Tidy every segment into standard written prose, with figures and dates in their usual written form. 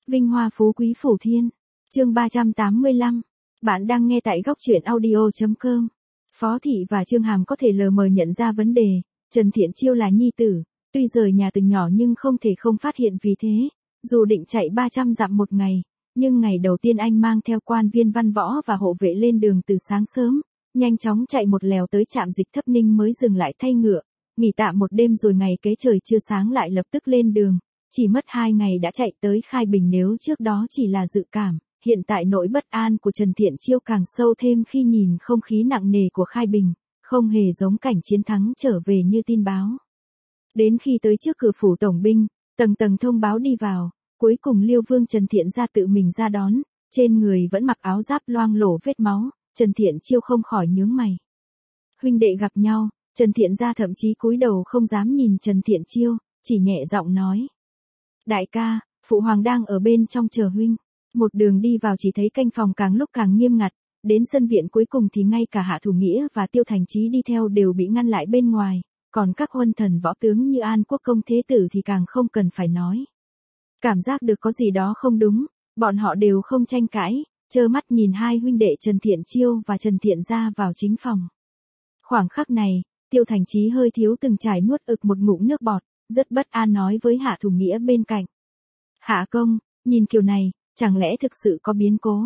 Vinh hoa phú quý phủ thiên. Chương 385. Bạn đang nghe tại góc truyện audio.com. Phó Thị và Trương Hàm có thể lờ mờ nhận ra vấn đề, Trần Thiện Chiêu là nhi tử, tuy rời nhà từ nhỏ nhưng không thể không phát hiện, vì thế, dù định chạy 300 dặm một ngày, nhưng ngày đầu tiên anh mang theo quan viên văn võ và hộ vệ lên đường từ sáng sớm, nhanh chóng chạy một lèo tới trạm dịch Thấp Ninh mới dừng lại thay ngựa, nghỉ tạm một đêm rồi ngày kế trời chưa sáng lại lập tức lên đường. Chỉ mất 2 ngày đã chạy tới Khai Bình, nếu trước đó chỉ là dự cảm, hiện tại nỗi bất an của Trần Thiện Chiêu càng sâu thêm khi nhìn không khí nặng nề của Khai Bình, không hề giống cảnh chiến thắng trở về như tin báo. Đến khi tới trước cửa phủ tổng binh, tầng tầng thông báo đi vào, cuối cùng Liêu Vương Trần Thiện ra tự mình ra đón, trên người vẫn mặc áo giáp loang lổ vết máu, Trần Thiện Chiêu không khỏi nhướng mày. Huynh đệ gặp nhau, Trần Thiện ra thậm chí cúi đầu không dám nhìn Trần Thiện Chiêu, chỉ nhẹ giọng nói. Đại ca, phụ hoàng đang ở bên trong chờ huynh. Một đường đi vào chỉ thấy canh phòng càng lúc càng nghiêm ngặt, đến sân viện cuối cùng thì ngay cả Hạ Thủ Nghĩa và Tiêu Thành Chí đi theo đều bị ngăn lại bên ngoài, còn các huân thần võ tướng như An Quốc công thế tử thì càng không cần phải nói. Cảm giác được có gì đó không đúng, bọn họ đều không tranh cãi, trơ mắt nhìn hai huynh đệ Trần Thiện Chiêu và Trần Thiện ra vào chính phòng. Khoảng khắc này, Tiêu Thành Chí hơi thiếu từng trải nuốt ực một ngụm nước bọt, rất bất an nói với Hạ Thủ Nghĩa bên cạnh. Hạ công, nhìn kiểu này, chẳng lẽ thực sự có biến cố?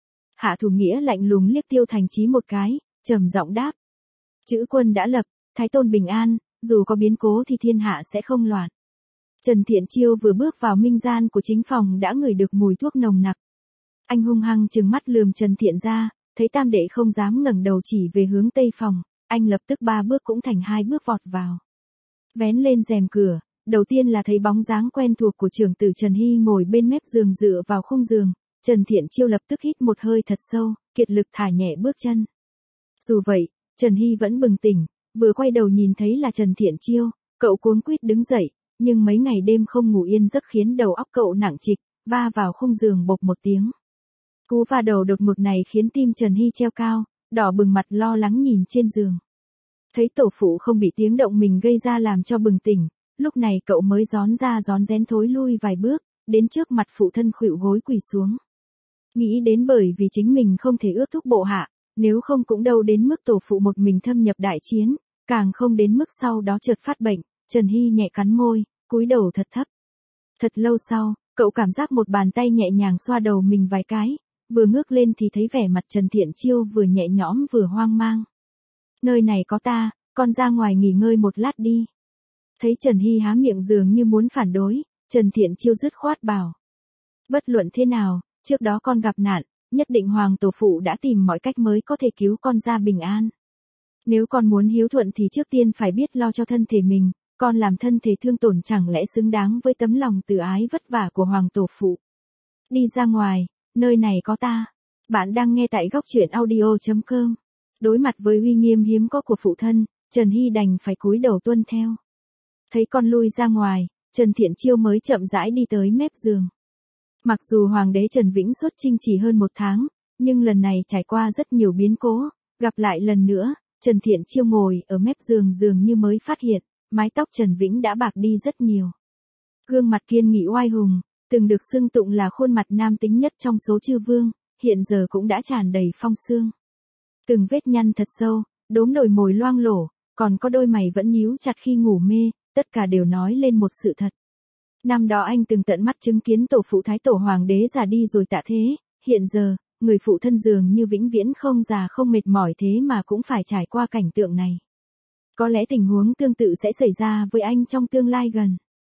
Hạ Thủ Nghĩa lạnh lùng liếc Tiêu Thành Chí một cái, trầm giọng đáp. Chữ quân đã lập, Thái Tôn bình an, dù có biến cố thì thiên hạ sẽ không loạn. Trần Thiện Chiêu vừa bước vào minh gian của chính phòng đã ngửi được mùi thuốc nồng nặc. Anh hung hăng trừng mắt lườm Trần Thiện ra, thấy tam đệ không dám ngẩng đầu chỉ về hướng tây phòng, anh lập tức 3 bước cũng thành 2 bước vọt vào. Vén lên rèm cửa, đầu tiên là thấy bóng dáng quen thuộc của trưởng tử Trần Hy ngồi bên mép giường dựa vào khung giường, Trần Thiện Chiêu lập tức hít một hơi thật sâu, kiệt lực thả nhẹ bước chân. Dù vậy, Trần Hy vẫn bừng tỉnh, vừa quay đầu nhìn thấy là Trần Thiện Chiêu, cậu cuống quýt đứng dậy, nhưng mấy ngày đêm không ngủ yên giấc khiến đầu óc cậu nặng trịch, va vào khung giường bộp một tiếng. Cú va đầu đột ngột này khiến tim Trần Hy treo cao, đỏ bừng mặt lo lắng nhìn trên giường. Thấy tổ phụ không bị tiếng động mình gây ra làm cho bừng tỉnh, lúc này cậu mới rón ra rón rén thối lui vài bước, đến trước mặt phụ thân khuỵu gối quỳ xuống. Nghĩ đến bởi vì chính mình không thể ước thúc bộ hạ, nếu không cũng đâu đến mức tổ phụ một mình thâm nhập đại chiến, càng không đến mức sau đó chợt phát bệnh, Trần Hy nhẹ cắn môi, cúi đầu thật thấp. Thật lâu sau, cậu cảm giác một bàn tay nhẹ nhàng xoa đầu mình vài cái, vừa ngước lên thì thấy vẻ mặt Trần Thiện Chiêu vừa nhẹ nhõm vừa hoang mang. Nơi này có ta, con ra ngoài nghỉ ngơi một lát đi. Thấy Trần Hy há miệng dường như muốn phản đối, Trần Thiện Chiêu dứt khoát bảo. Bất luận thế nào, trước đó con gặp nạn, nhất định hoàng tổ phụ đã tìm mọi cách mới có thể cứu con ra bình an. Nếu con muốn hiếu thuận thì trước tiên phải biết lo cho thân thể mình, con làm thân thể thương tổn chẳng lẽ xứng đáng với tấm lòng từ ái vất vả của hoàng tổ phụ. Đi ra ngoài, nơi này có ta. Bạn đang nghe tại góc truyện audio.com. Đối mặt với uy nghiêm hiếm có của phụ thân, Trần Hy đành phải cúi đầu tuân theo. Thấy con lui ra ngoài, Trần Thiện Chiêu mới chậm rãi đi tới mép giường. Mặc dù Hoàng đế Trần Vĩnh xuất chinh chỉ hơn 1 tháng, nhưng lần này trải qua rất nhiều biến cố, gặp lại lần nữa, Trần Thiện Chiêu ngồi ở mép giường dường như mới phát hiện, mái tóc Trần Vĩnh đã bạc đi rất nhiều. Gương mặt kiên nghị oai hùng, từng được xưng tụng là khuôn mặt nam tính nhất trong số chư vương, hiện giờ cũng đã tràn đầy phong sương. Từng vết nhăn thật sâu, đốm đồi mồi loang lổ, còn có đôi mày vẫn nhíu chặt khi ngủ mê, tất cả đều nói lên một sự thật. Năm đó anh từng tận mắt chứng kiến tổ phụ Thái Tổ Hoàng đế già đi rồi tạ thế, hiện giờ, người phụ thân dường như vĩnh viễn không già không mệt mỏi thế mà cũng phải trải qua cảnh tượng này. Có lẽ tình huống tương tự sẽ xảy ra với anh trong tương lai gần.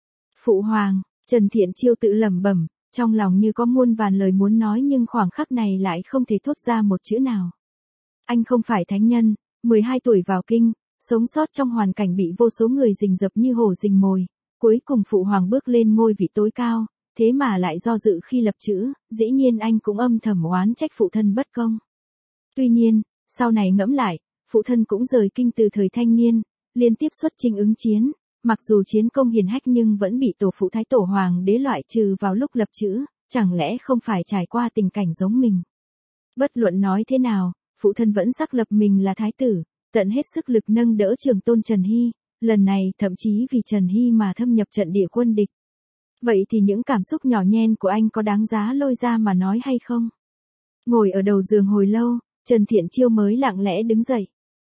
Phụ hoàng, Trần Thiện Chiêu tự lẩm bẩm, trong lòng như có muôn vàn lời muốn nói nhưng khoảng khắc này lại không thể thốt ra một chữ nào. Anh không phải thánh nhân, 12 tuổi vào kinh, sống sót trong hoàn cảnh bị vô số người rình rập như hổ rình mồi, cuối cùng phụ hoàng bước lên ngôi vị tối cao, thế mà lại do dự khi lập chữ, dĩ nhiên anh cũng âm thầm oán trách phụ thân bất công. Tuy nhiên, sau này ngẫm lại, phụ thân cũng rời kinh từ thời thanh niên, liên tiếp xuất chinh ứng chiến, mặc dù chiến công hiển hách nhưng vẫn bị tổ phụ Thái Tổ Hoàng đế loại trừ vào lúc lập chữ, chẳng lẽ không phải trải qua tình cảnh giống mình. Bất luận nói thế nào, phụ thân vẫn xác lập mình là thái tử, tận hết sức lực nâng đỡ trưởng tôn Trần Hy, lần này thậm chí vì Trần Hy mà thâm nhập trận địa quân địch. Vậy thì những cảm xúc nhỏ nhen của anh có đáng giá lôi ra mà nói hay không? Ngồi ở đầu giường hồi lâu, Trần Thiện Chiêu mới lặng lẽ đứng dậy.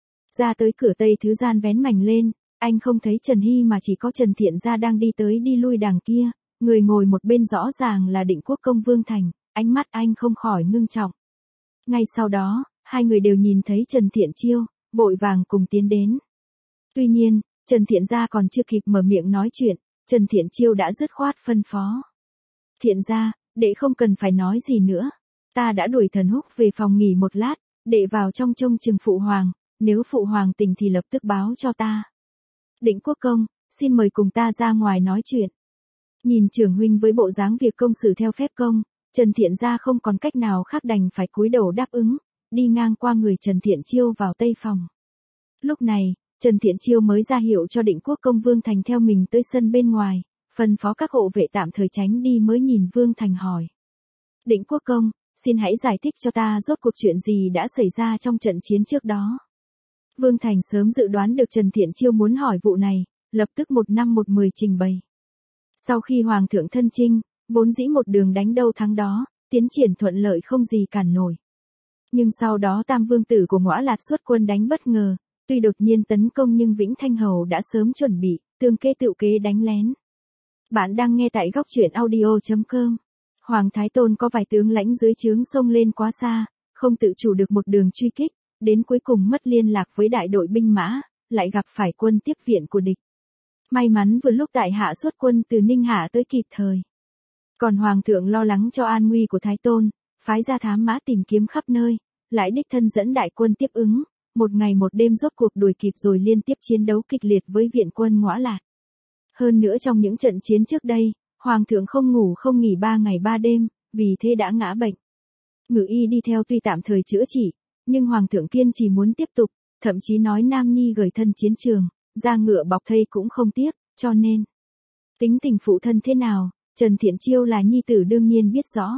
Ra tới cửa tây thứ gian vén mảnh lên, anh không thấy Trần Hy mà chỉ có Trần Thiện Gia đang đi tới đi lui đằng kia, người ngồi một bên rõ ràng là Định Quốc Công Vương Thành, ánh mắt anh không khỏi ngưng trọng. Ngay sau đó, hai người đều nhìn thấy Trần Thiện Chiêu, vội vàng cùng tiến đến. Tuy nhiên, Trần Thiện Gia còn chưa kịp mở miệng nói chuyện, Trần Thiện Chiêu đã dứt khoát phân phó. Thiện Gia, đệ không cần phải nói gì nữa. Ta đã đuổi Thần Húc về phòng nghỉ một lát, đệ vào trong trông chừng Phụ Hoàng, nếu Phụ Hoàng tỉnh thì lập tức báo cho ta. Định Quốc Công, xin mời cùng ta ra ngoài nói chuyện. Nhìn trưởng huynh với bộ dáng việc công xử theo phép công, Trần Thiện Gia không còn cách nào khác đành phải cúi đầu đáp ứng, đi ngang qua người Trần Thiện Chiêu vào tây phòng. Lúc này, Trần Thiện Chiêu mới ra hiệu cho Định Quốc Công Vương Thành theo mình tới sân bên ngoài, phân phó các hộ vệ tạm thời tránh đi mới nhìn Vương Thành hỏi. Định Quốc Công, xin hãy giải thích cho ta rốt cuộc chuyện gì đã xảy ra trong trận chiến trước đó. Vương Thành sớm dự đoán được Trần Thiện Chiêu muốn hỏi vụ này, lập tức 1 5 1 10 trình bày. Sau khi Hoàng thượng thân chinh, vốn dĩ một đường đánh đâu thắng đó, tiến triển thuận lợi không gì cản nổi. Nhưng sau đó Tam Vương tử của Ngõa Lạt xuất quân đánh bất ngờ, tuy đột nhiên tấn công nhưng Vĩnh Thanh Hầu đã sớm chuẩn bị, tương kế tựu kế đánh lén. Bạn đang nghe tại góc truyện audio.com. Hoàng Thái Tôn có vài tướng lãnh dưới trướng xông lên quá xa, không tự chủ được một đường truy kích, đến cuối cùng mất liên lạc với đại đội binh mã, lại gặp phải quân tiếp viện của địch. May mắn vừa lúc tại hạ xuất quân từ Ninh Hạ tới kịp thời. Còn Hoàng thượng lo lắng cho an nguy của Thái Tôn, phái ra thám mã tìm kiếm khắp nơi, lại đích thân dẫn đại quân tiếp ứng, một ngày một đêm rốt cuộc đuổi kịp rồi liên tiếp chiến đấu kịch liệt với viện quân Ngõa Lạt. Hơn nữa trong những trận chiến trước đây, Hoàng thượng không ngủ không nghỉ 3 ngày 3 đêm, vì thế đã ngã bệnh. Ngự y đi theo tuy tạm thời chữa trị, nhưng Hoàng thượng kiên trì muốn tiếp tục, thậm chí nói Nam Nhi gửi thân chiến trường, ra ngựa bọc thây cũng không tiếc, cho nên. Tính tình phụ thân thế nào, Trần Thiện Chiêu là nhi tử đương nhiên biết rõ.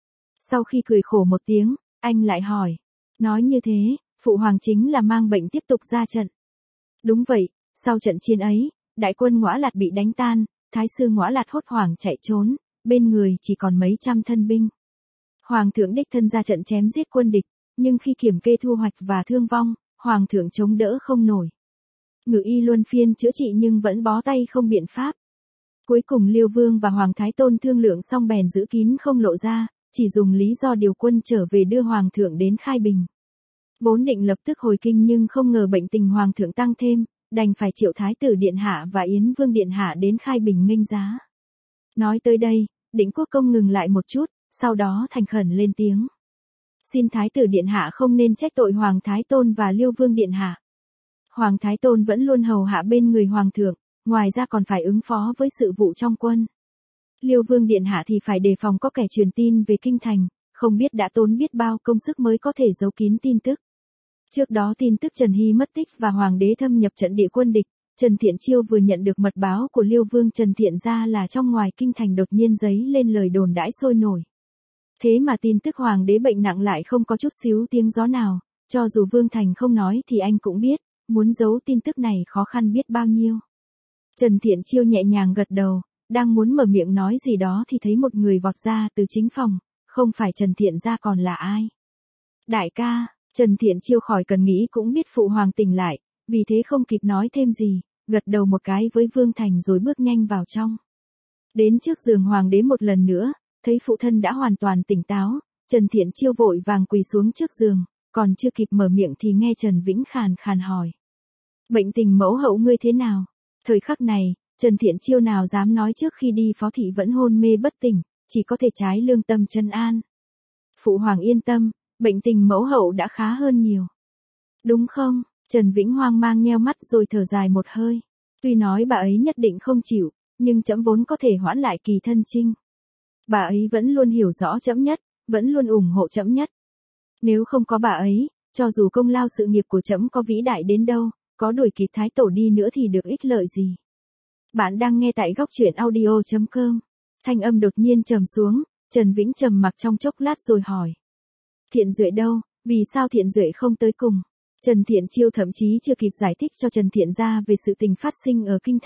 Sau khi cười khổ một tiếng, anh lại hỏi. Nói như thế, Phụ Hoàng chính là mang bệnh tiếp tục ra trận. Đúng vậy, sau trận chiến ấy, đại quân Ngõa Lạt bị đánh tan, Thái sư Ngõa Lạt hốt hoảng chạy trốn, bên người chỉ còn mấy trăm thân binh. Hoàng thượng đích thân ra trận chém giết quân địch, nhưng khi kiểm kê thu hoạch và thương vong, Hoàng thượng chống đỡ không nổi. Ngự y luân phiên chữa trị nhưng vẫn bó tay không biện pháp. Cuối cùng Liêu Vương và Hoàng Thái Tôn thương lượng xong bèn giữ kín không lộ ra, chỉ dùng lý do điều quân trở về đưa Hoàng thượng đến Khai Bình. Vốn định lập tức hồi kinh nhưng không ngờ bệnh tình Hoàng thượng tăng thêm, đành phải triệu Thái tử Điện Hạ và Yến Vương Điện Hạ đến Khai Bình nghênh giá. Nói tới đây, Định Quốc Công ngừng lại một chút, sau đó thành khẩn lên tiếng. Xin Thái tử Điện Hạ không nên trách tội Hoàng Thái Tôn và Liêu Vương Điện Hạ. Hoàng Thái Tôn vẫn luôn hầu hạ bên người Hoàng thượng, ngoài ra còn phải ứng phó với sự vụ trong quân. Liêu Vương Điện Hạ thì phải đề phòng có kẻ truyền tin về kinh thành, không biết đã tốn biết bao công sức mới có thể giấu kín tin tức. Trước đó tin tức Trần Hy mất tích và Hoàng đế thâm nhập trận địa quân địch, Trần Thiện Chiêu vừa nhận được mật báo của Liêu Vương Trần Thiện Gia là trong ngoài kinh thành đột nhiên dấy lên lời đồn đãi sôi nổi. Thế mà tin tức Hoàng đế bệnh nặng lại không có chút xíu tiếng gió nào, cho dù Vương Thành không nói thì anh cũng biết, muốn giấu tin tức này khó khăn biết bao nhiêu. Trần Thiện Chiêu nhẹ nhàng gật đầu, đang muốn mở miệng nói gì đó thì thấy một người vọt ra từ chính phòng, không phải Trần Thiện Gia còn là ai. Đại ca, Trần Thiện Chiêu khỏi cần nghĩ cũng biết Phụ Hoàng tỉnh lại, vì thế không kịp nói thêm gì, gật đầu một cái với Vương Thành rồi bước nhanh vào trong. Đến trước giường Hoàng đế một lần nữa, thấy phụ thân đã hoàn toàn tỉnh táo, Trần Thiện Chiêu vội vàng quỳ xuống trước giường, còn chưa kịp mở miệng thì nghe Trần Vĩnh khàn khàn hỏi. Bệnh tình mẫu hậu ngươi thế nào? Thời khắc này, Trần Thiện Chiêu nào dám nói trước khi đi phó thị vẫn hôn mê bất tỉnh, chỉ có thể trái lương tâm trấn an. Phụ Hoàng yên tâm, bệnh tình mẫu hậu đã khá hơn nhiều. Đúng không? Trần Vĩnh hoang mang nheo mắt rồi thở dài một hơi. Tuy nói bà ấy nhất định không chịu, nhưng trẫm vốn có thể hoãn lại kỳ thân chinh. Bà ấy vẫn luôn hiểu rõ trẫm nhất, vẫn luôn ủng hộ trẫm nhất. Nếu không có bà ấy, cho dù công lao sự nghiệp của trẫm có vĩ đại đến đâu, có đuổi kịp Thái Tổ đi nữa thì được ích lợi gì. Bạn đang nghe tại góc truyện audio.com. Thanh âm đột nhiên trầm xuống, Trần Vĩnh trầm mặc trong chốc lát rồi hỏi. Thiện Duệ đâu, vì sao Thiện Duệ không tới cùng? Trần Thiện Chiêu thậm chí chưa kịp giải thích cho Trần Thiện Gia về sự tình phát sinh ở Kinh Thành,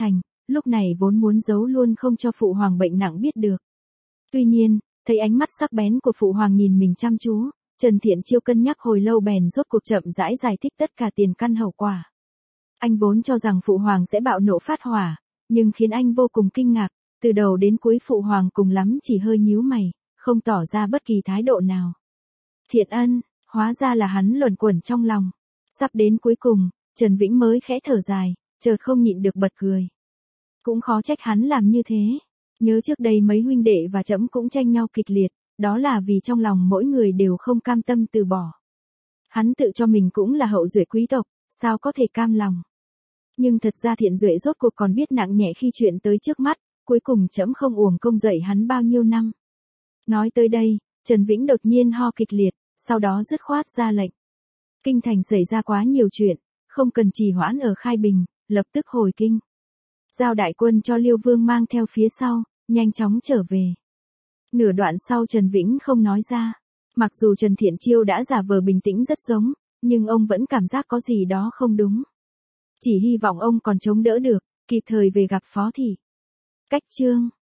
lúc này vốn muốn giấu luôn không cho phụ hoàng bệnh nặng biết được. Tuy nhiên, thấy ánh mắt sắc bén của phụ hoàng nhìn mình chăm chú, Trần Thiện Chiêu cân nhắc hồi lâu bèn rốt cuộc chậm rãi giải thích tất cả tiền căn hậu quả. Anh vốn cho rằng phụ hoàng sẽ bạo nộ phát hỏa, nhưng khiến anh vô cùng kinh ngạc, từ đầu đến cuối phụ hoàng cùng lắm chỉ hơi nhíu mày, không tỏ ra bất kỳ thái độ nào. Thiện Ân, hóa ra là hắn luẩn quẩn trong lòng. Sắp đến cuối cùng, Trần Vĩnh mới khẽ thở dài, chợt không nhịn được bật cười. Cũng khó trách hắn làm như thế. Nhớ trước đây mấy huynh đệ và trẫm cũng tranh nhau kịch liệt, đó là vì trong lòng mỗi người đều không cam tâm từ bỏ. Hắn tự cho mình cũng là hậu duệ quý tộc, sao có thể cam lòng. Nhưng thật ra Thiện Duệ rốt cuộc còn biết nặng nhẹ khi chuyện tới trước mắt, cuối cùng trẫm không uổng công dạy hắn bao nhiêu năm. Nói tới đây, Trần Vĩnh đột nhiên ho kịch liệt, sau đó dứt khoát ra lệnh. Kinh thành xảy ra quá nhiều chuyện, không cần trì hoãn ở Khai Bình, lập tức hồi kinh. Giao đại quân cho Liêu Vương mang theo phía sau, nhanh chóng trở về. Nửa đoạn sau Trần Vĩnh không nói ra. Mặc dù Trần Thiện Chiêu đã giả vờ bình tĩnh rất giống, nhưng ông vẫn cảm giác có gì đó không đúng. Chỉ hy vọng ông còn chống đỡ được, kịp thời về gặp Phó Thị. Cách chương